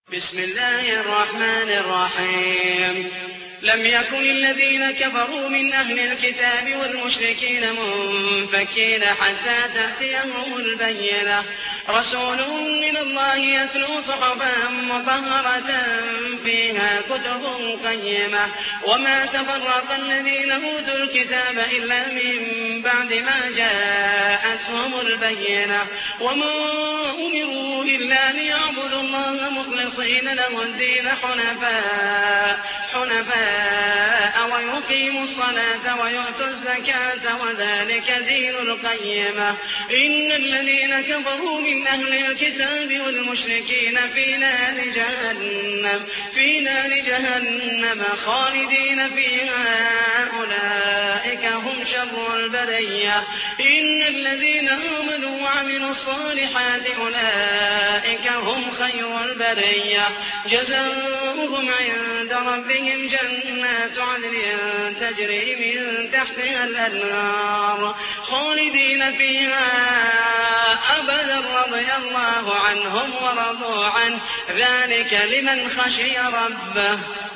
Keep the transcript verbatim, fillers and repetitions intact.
بسم الله الرحمن الرحيم لم يكن الذين كفروا من أهل الكتاب والمشركين منفكين حتى تأتيهم البينة رسول من الله يتلو صحفا مطهرة فيها كتب قيمة وما تفرق الذين أوتوا الكتاب إلا من بعد ما جاءتهم البينة وما أمروا إلا ليعبدوا الله مخلصين له الدين حنفاء حنفاء ويقيموا الصلاة ويؤتوا الزكاة وذلك دين القيمة إن الذين كفروا من أهل الكتاب والمشركين في نار جهنم في نار جهنم خالدين فيها أولئك هم شر البرية إن الذين آمنوا وعملوا الصالحات أولئك هم خير البرية جزاؤهم عند ربهم جنات عدن تجري من تحتها الأنهار خالدين فيها أبدا رضي الله عنهم ورضوا عنه ذلك لمن خشي ربه.